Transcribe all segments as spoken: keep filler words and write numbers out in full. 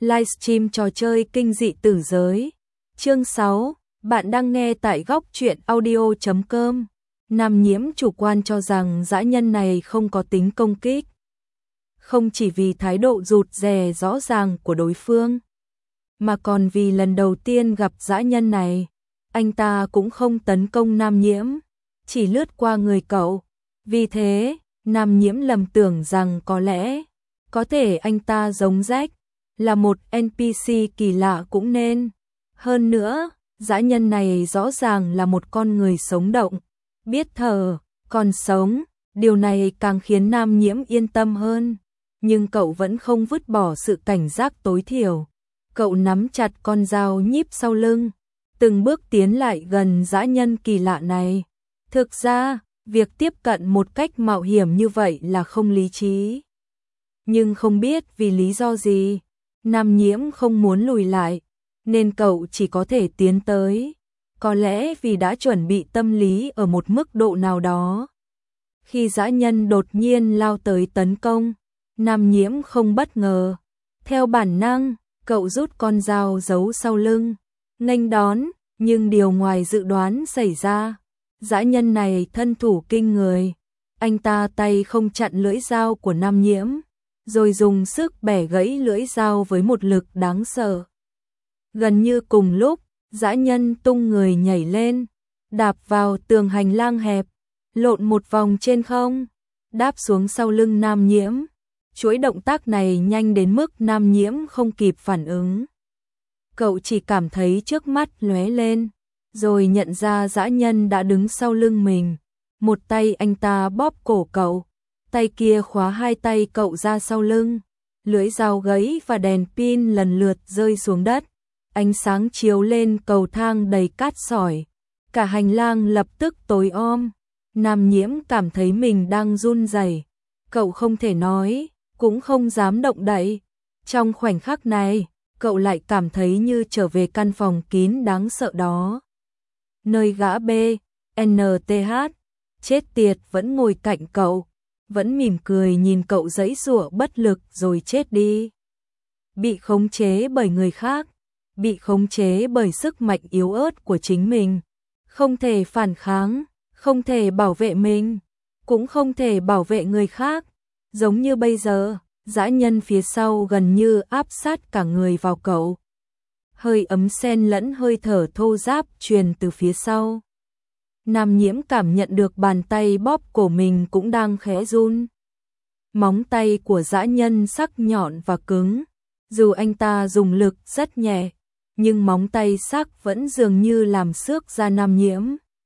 livestream trò chơi kinh dị tử giới. Chương sáu, bạn đang nghe tại góc truyện audio chấm com. Nam Nhiễm chủ quan cho rằng dã nhân này không có tính công kích. Không chỉ vì thái độ rụt rè rõ ràng của đối phương, mà còn vì lần đầu tiên gặp dã nhân này, anh ta cũng không tấn công Nam Nhiễm, chỉ lướt qua người cậu. Vì thế, Nam Nhiễm lầm tưởng rằng có lẽ, có thể anh ta giống Jack, là một en pê xê kỳ lạ cũng nên. Hơn nữa, dã nhân này rõ ràng là một con người sống động, biết thở, còn sống, điều này càng khiến Nam Nhiễm yên tâm hơn. Nhưng cậu vẫn không vứt bỏ sự cảnh giác tối thiểu. Cậu nắm chặt con dao nhíp sau lưng, từng bước tiến lại gần dã nhân kỳ lạ này. Thực ra, việc tiếp cận một cách mạo hiểm như vậy là không lý trí. Nhưng không biết vì lý do gì, Nam Nhiễm không muốn lùi lại, nên cậu chỉ có thể tiến tới. Có lẽ vì đã chuẩn bị tâm lý ở một mức độ nào đó. Khi dã nhân đột nhiên lao tới tấn công, Nam Nhiễm không bất ngờ. Theo bản năng, cậu rút con dao giấu sau lưng, nghênh đón, nhưng điều ngoài dự đoán xảy ra. Dã nhân này thân thủ kinh người, anh ta tay không chặn lưỡi dao của Nam Nhiễm, rồi dùng sức bẻ gãy lưỡi dao với một lực đáng sợ. Gần như cùng lúc, dã nhân tung người nhảy lên, đạp vào tường hành lang hẹp, lộn một vòng trên không, đáp xuống sau lưng Nam Nhiễm. Chuỗi động tác này nhanh đến mức Nam Nhiễm không kịp phản ứng. Cậu chỉ cảm thấy trước mắt lóe lên, rồi nhận ra dã nhân đã đứng sau lưng mình. Một tay anh ta bóp cổ cậu, tay kia khóa hai tay cậu ra sau lưng. Lưỡi dao gãy và đèn pin lần lượt rơi xuống đất. Ánh sáng chiếu lên cầu thang đầy cát sỏi. Cả hành lang lập tức tối om. Nam Nhiễm cảm thấy mình đang run rẩy. Cậu không thể nói, cũng không dám động đậy. Trong khoảnh khắc này, cậu lại cảm thấy như trở về căn phòng kín đáng sợ đó. Nơi gã B, en tê hát, chết tiệt vẫn ngồi cạnh cậu, vẫn mỉm cười nhìn cậu giãy giụa bất lực rồi chết đi. Bị khống chế bởi người khác, bị khống chế bởi sức mạnh yếu ớt của chính mình, không thể phản kháng, không thể bảo vệ mình, cũng không thể bảo vệ người khác. Giống như bây giờ, dã nhân phía sau gần như áp sát cả người vào cậu. Hơi ấm xen lẫn hơi thở thô ráp truyền từ phía sau. Nam Nhiễm cảm nhận được bàn tay bóp cổ mình cũng đang khẽ run. Móng tay của dã nhân sắc nhọn và cứng. Dù anh ta dùng lực rất nhẹ, nhưng móng tay sắc vẫn dường như làm xước da Nam Nhiễm.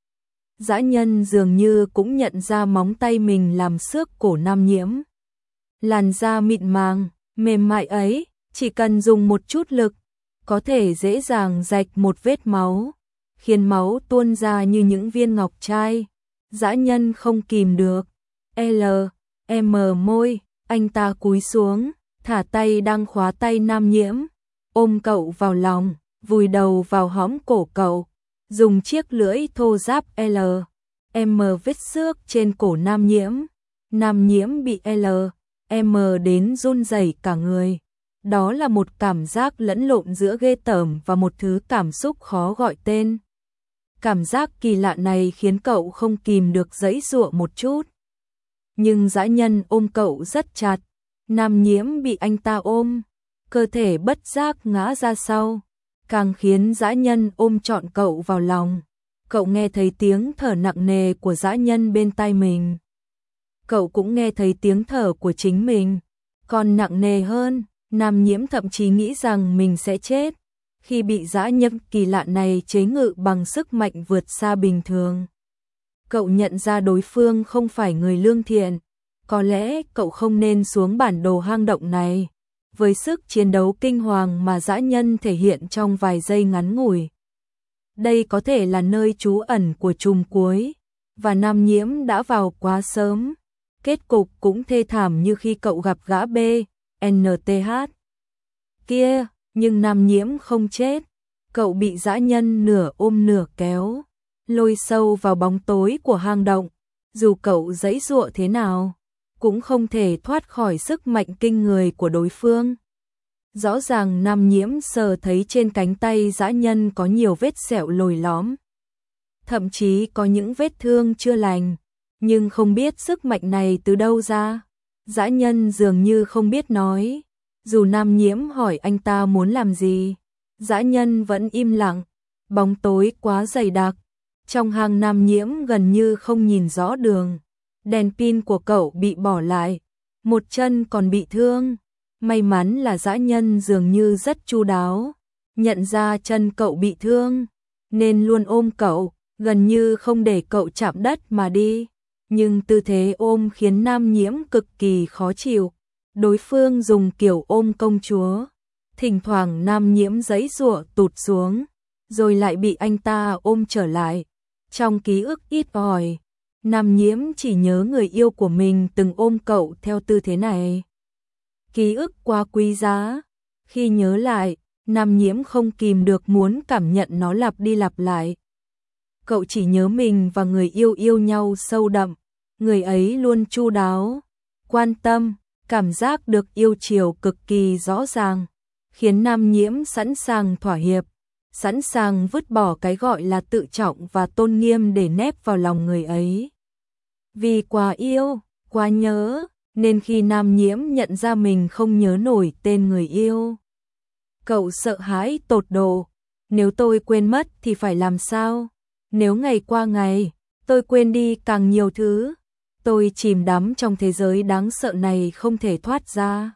Dã nhân dường như cũng nhận ra móng tay mình làm xước cổ Nam Nhiễm. Làn da mịn màng, mềm mại ấy, chỉ cần dùng một chút lực, có thể dễ dàng rạch một vết máu, khiến máu tuôn ra như những viên ngọc trai. Dã nhân không kìm được. L, M môi, anh ta cúi xuống, thả tay đang khóa tay Nam Nhiễm, ôm cậu vào lòng, vùi đầu vào hõm cổ cậu, dùng chiếc lưỡi thô ráp L, M vết xước trên cổ Nam Nhiễm. Nam Nhiễm bị L, M đến run rẩy cả người. Đó là một cảm giác lẫn lộn giữa ghê tởm và một thứ cảm xúc khó gọi tên. Cảm giác kỳ lạ này khiến cậu không kìm được giãy giụa một chút. Nhưng dã nhân ôm cậu rất chặt. Nam Nhiễm bị anh ta ôm, cơ thể bất giác ngã ra sau, càng khiến dã nhân ôm trọn cậu vào lòng. Cậu nghe thấy tiếng thở nặng nề của dã nhân bên tai mình. Cậu cũng nghe thấy tiếng thở của chính mình, còn nặng nề hơn. Nam Nhiễm thậm chí nghĩ rằng mình sẽ chết khi bị dã nhân kỳ lạ này chế ngự bằng sức mạnh vượt xa bình thường. Cậu nhận ra đối phương không phải người lương thiện. Có lẽ cậu không nên xuống bản đồ hang động này. Với sức chiến đấu kinh hoàng mà dã nhân thể hiện trong vài giây ngắn ngủi, đây có thể là nơi trú ẩn của trùm cuối, và Nam Nhiễm đã vào quá sớm. Kết cục cũng thê thảm như khi cậu gặp gã B, en tê hát kia, nhưng Nam Nhiễm không chết. Cậu bị dã nhân nửa ôm nửa kéo, lôi sâu vào bóng tối của hang động. Dù cậu giãy giụa thế nào, cũng không thể thoát khỏi sức mạnh kinh người của đối phương. Rõ ràng Nam Nhiễm sờ thấy trên cánh tay dã nhân có nhiều vết sẹo lồi lõm. Thậm chí có những vết thương chưa lành, nhưng không biết sức mạnh này từ đâu ra. Dã nhân dường như không biết nói, dù Nam Nhiễm hỏi anh ta muốn làm gì, dã nhân vẫn im lặng. Bóng tối quá dày đặc, trong hang Nam Nhiễm gần như không nhìn rõ đường. Đèn pin của cậu bị bỏ lại, một chân còn bị thương. May mắn là dã nhân dường như rất chu đáo, nhận ra chân cậu bị thương, nên luôn ôm cậu, gần như không để cậu chạm đất mà đi. Nhưng tư thế ôm khiến Nam Nhiễm cực kỳ khó chịu. Đối phương dùng kiểu ôm công chúa, thỉnh thoảng Nam Nhiễm giãy giụa tụt xuống, rồi lại bị anh ta ôm trở lại. Trong ký ức ít ỏi, Nam Nhiễm chỉ nhớ người yêu của mình từng ôm cậu theo tư thế này. Ký ức quá quý giá, khi nhớ lại, Nam Nhiễm không kìm được muốn cảm nhận nó lặp đi lặp lại. Cậu chỉ nhớ mình và người yêu yêu nhau sâu đậm, người ấy luôn chu đáo, quan tâm, cảm giác được yêu chiều cực kỳ rõ ràng, khiến Nam Nhiễm sẵn sàng thỏa hiệp, sẵn sàng vứt bỏ cái gọi là tự trọng và tôn nghiêm để nép vào lòng người ấy. Vì quá yêu, quá nhớ, nên khi Nam Nhiễm nhận ra mình không nhớ nổi tên người yêu, cậu sợ hãi tột độ. Nếu tôi quên mất thì phải làm sao? Nếu ngày qua ngày, tôi quên đi càng nhiều thứ, tôi chìm đắm trong thế giới đáng sợ này không thể thoát ra.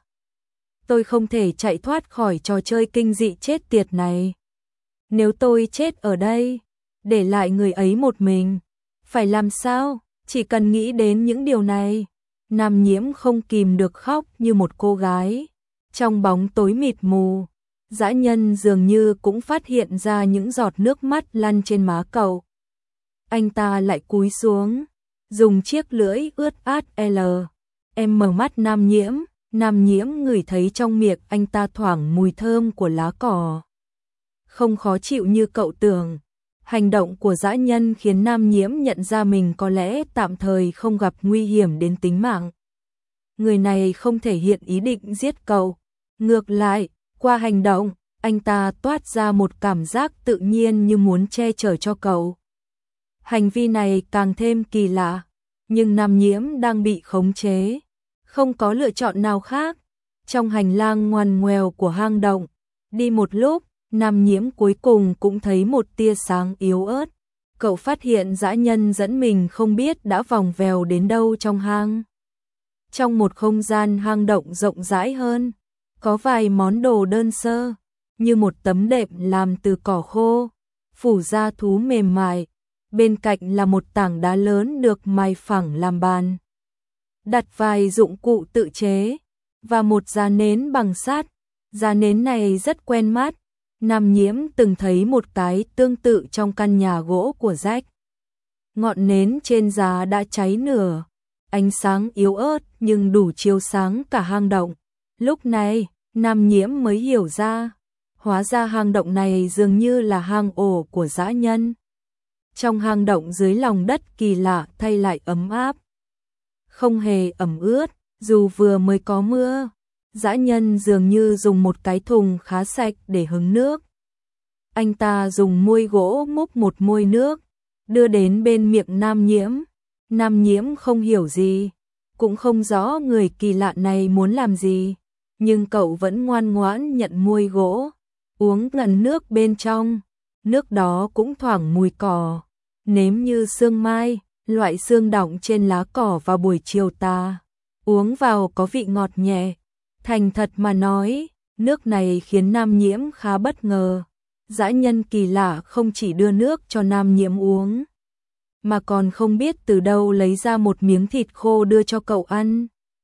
Tôi không thể chạy thoát khỏi trò chơi kinh dị chết tiệt này. Nếu tôi chết ở đây, để lại người ấy một mình, phải làm sao? Chỉ cần nghĩ đến những điều này, Nam Nhiễm không kìm được khóc như một cô gái. Trong bóng tối mịt mù, dã nhân dường như cũng phát hiện ra những giọt nước mắt lăn trên má cậu. Anh ta lại cúi xuống, dùng chiếc lưỡi ướt át L. Em mở mắt Nam Nhiễm, Nam Nhiễm ngửi thấy trong miệng anh ta thoảng mùi thơm của lá cỏ. Không khó chịu như cậu tưởng. Hành động của dã nhân khiến Nam Nhiễm nhận ra mình có lẽ tạm thời không gặp nguy hiểm đến tính mạng. Người này không thể hiện ý định giết cậu. Ngược lại, qua hành động, anh ta toát ra một cảm giác tự nhiên như muốn che chở cho cậu. Hành vi này càng thêm kỳ lạ, nhưng Nam Nhiễm đang bị khống chế, không có lựa chọn nào khác. Trong hành lang ngoằn ngoèo của hang động, đi một lúc, Nam Nhiễm cuối cùng cũng thấy một tia sáng yếu ớt. Cậu phát hiện dã nhân dẫn mình không biết đã vòng vèo đến đâu trong hang. Trong một không gian hang động rộng rãi hơn, có vài món đồ đơn sơ, như một tấm đệm làm từ cỏ khô, phủ da thú mềm mại. Bên cạnh là một tảng đá lớn được mài phẳng làm bàn. Đặt vài dụng cụ tự chế, và một giá nến bằng sắt. Giá nến này rất quen mắt. Nam Nhiễm từng thấy một cái tương tự trong căn nhà gỗ của Jack. Ngọn nến trên giá đã cháy nửa, ánh sáng yếu ớt nhưng đủ chiếu sáng cả hang động. Lúc này, Nam Nhiễm mới hiểu ra, hóa ra hang động này dường như là hang ổ của dã nhân. Trong hang động dưới lòng đất kỳ lạ thay lại ấm áp, không hề ẩm ướt, dù vừa mới có mưa. Dã nhân dường như dùng một cái thùng khá sạch để hứng nước. Anh ta dùng muôi gỗ múc một muôi nước, đưa đến bên miệng Nam Nhiễm. Nam Nhiễm không hiểu gì, cũng không rõ người kỳ lạ này muốn làm gì, nhưng cậu vẫn ngoan ngoãn nhận muôi gỗ, uống ngần nước bên trong. Nước đó cũng thoảng mùi cỏ, nếm như sương mai, loại sương đọng trên lá cỏ vào buổi chiều tà. Uống vào có vị ngọt nhẹ. Thành thật mà nói, nước này khiến Nam Nhiễm khá bất ngờ. Dã nhân kỳ lạ không chỉ đưa nước cho Nam Nhiễm uống, mà còn không biết từ đâu lấy ra một miếng thịt khô đưa cho cậu ăn.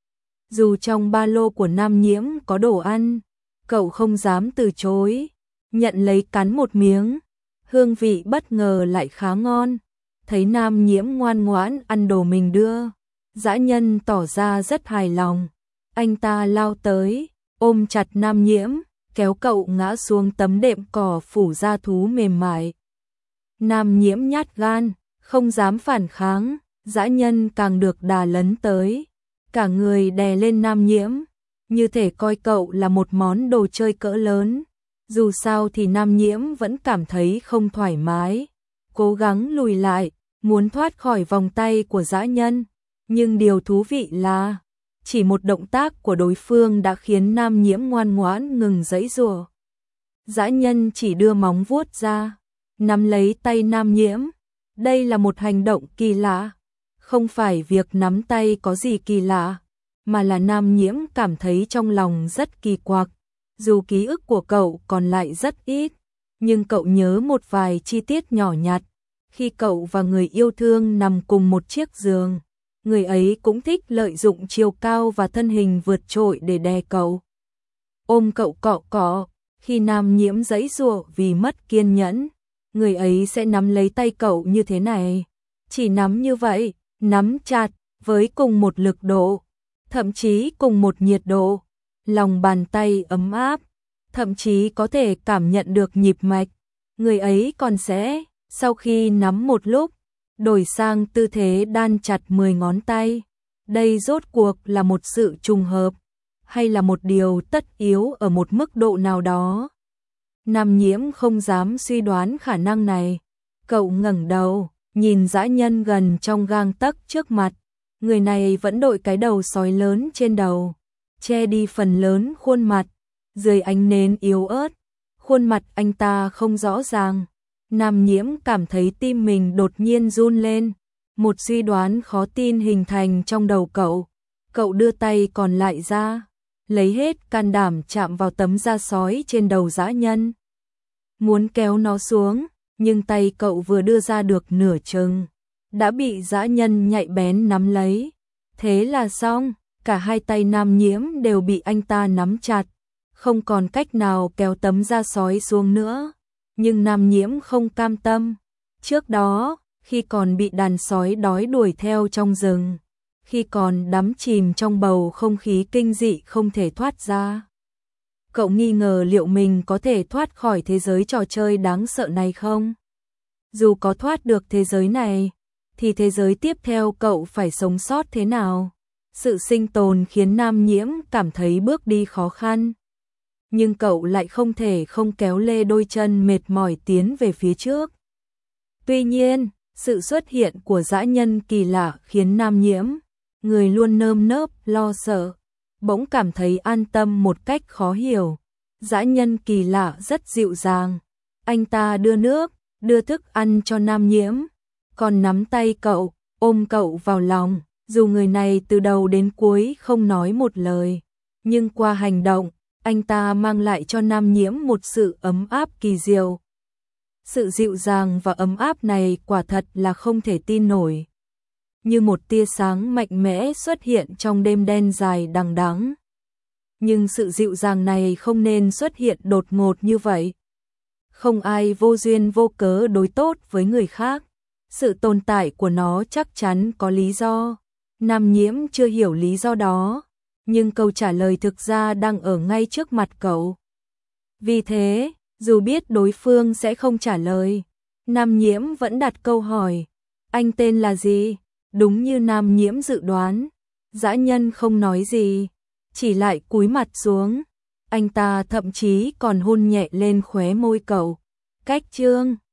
Dù trong ba lô của Nam Nhiễm có đồ ăn, cậu không dám từ chối, nhận lấy cắn một miếng. Hương vị bất ngờ lại khá ngon. Thấy Nam Nhiễm ngoan ngoãn ăn đồ mình đưa, dã nhân tỏ ra rất hài lòng. Anh ta lao tới, ôm chặt Nam Nhiễm, kéo cậu ngã xuống tấm đệm cỏ phủ da thú mềm mại. Nam Nhiễm nhát gan, không dám phản kháng, dã nhân càng được đà lấn tới, cả người đè lên Nam Nhiễm. như thể coi cậu là một món đồ chơi cỡ lớn. Dù sao thì Nam Nhiễm vẫn cảm thấy không thoải mái, cố gắng lùi lại, muốn thoát khỏi vòng tay của dã nhân. Nhưng điều thú vị là, chỉ một động tác của đối phương đã khiến Nam Nhiễm ngoan ngoãn ngừng giãy giụa. Dã nhân chỉ đưa móng vuốt ra, nắm lấy tay Nam Nhiễm. Đây là một hành động kỳ lạ. Không phải việc nắm tay có gì kỳ lạ, mà là Nam Nhiễm cảm thấy trong lòng rất kỳ quặc. Dù ký ức của cậu còn lại rất ít, nhưng cậu nhớ một vài chi tiết nhỏ nhặt. Khi cậu và người yêu thương nằm cùng một chiếc giường, người ấy cũng thích lợi dụng chiều cao và thân hình vượt trội để đè cậu. Ôm cậu cọ cọ, khi Nam Nhiễm giãy giụa vì mất kiên nhẫn, người ấy sẽ nắm lấy tay cậu như thế này. Chỉ nắm như vậy, nắm chặt, với cùng một lực độ, thậm chí cùng một nhiệt độ. Lòng bàn tay ấm áp, thậm chí có thể cảm nhận được nhịp mạch. Người ấy còn sẽ, sau khi nắm một lúc, đổi sang tư thế đan chặt mười ngón tay. Đây rốt cuộc là một sự trùng hợp, hay là một điều tất yếu ở một mức độ nào đó? Nam Nhiễm không dám suy đoán khả năng này. Cậu ngẩng đầu, nhìn dã nhân gần trong gang tấc trước mặt. Người này vẫn đội cái đầu sói lớn trên đầu, che đi phần lớn khuôn mặt. Dưới ánh nến yếu ớt, khuôn mặt anh ta không rõ ràng. Nam Nhiễm cảm thấy tim mình đột nhiên run lên. Một suy đoán khó tin hình thành trong đầu cậu. Cậu đưa tay còn lại ra, lấy hết can đảm chạm vào tấm da sói trên đầu dã nhân, muốn kéo nó xuống, nhưng tay cậu vừa đưa ra được nửa chừng, đã bị dã nhân nhạy bén nắm lấy. Thế là xong, cả hai tay Nam Nhiễm đều bị anh ta nắm chặt, không còn cách nào kéo tấm da sói xuống nữa. Nhưng Nam Nhiễm không cam tâm. Trước đó, khi còn bị đàn sói đói đuổi theo trong rừng, khi còn đắm chìm trong bầu không khí kinh dị không thể thoát ra, cậu nghi ngờ liệu mình có thể thoát khỏi thế giới trò chơi đáng sợ này không? Dù có thoát được thế giới này, thì thế giới tiếp theo cậu phải sống sót thế nào? Sự sinh tồn khiến Nam Nhiễm cảm thấy bước đi khó khăn. Nhưng cậu lại không thể không kéo lê đôi chân mệt mỏi tiến về phía trước. Tuy nhiên, sự xuất hiện của dã nhân kỳ lạ khiến Nam Nhiễm, người luôn nơm nớp lo sợ, bỗng cảm thấy an tâm một cách khó hiểu. Dã nhân kỳ lạ rất dịu dàng. Anh ta đưa nước, đưa thức ăn cho Nam Nhiễm, còn nắm tay cậu, ôm cậu vào lòng. Dù người này từ đầu đến cuối không nói một lời, nhưng qua hành động, anh ta mang lại cho Nam Nhiễm một sự ấm áp kỳ diệu. Sự dịu dàng và ấm áp này quả thật là không thể tin nổi. Như một tia sáng mạnh mẽ xuất hiện trong đêm đen dài đằng đẵng. Nhưng sự dịu dàng này không nên xuất hiện đột ngột như vậy. Không ai vô duyên vô cớ đối tốt với người khác. Sự tồn tại của nó chắc chắn có lý do. Nam Nhiễm chưa hiểu lý do đó, nhưng câu trả lời thực ra đang ở ngay trước mặt cậu. Vì thế, dù biết đối phương sẽ không trả lời, Nam Nhiễm vẫn đặt câu hỏi. Anh tên là gì? Đúng như Nam Nhiễm dự đoán, dã nhân không nói gì, chỉ lại cúi mặt xuống. Anh ta thậm chí còn hôn nhẹ lên khóe môi cậu. Cách chương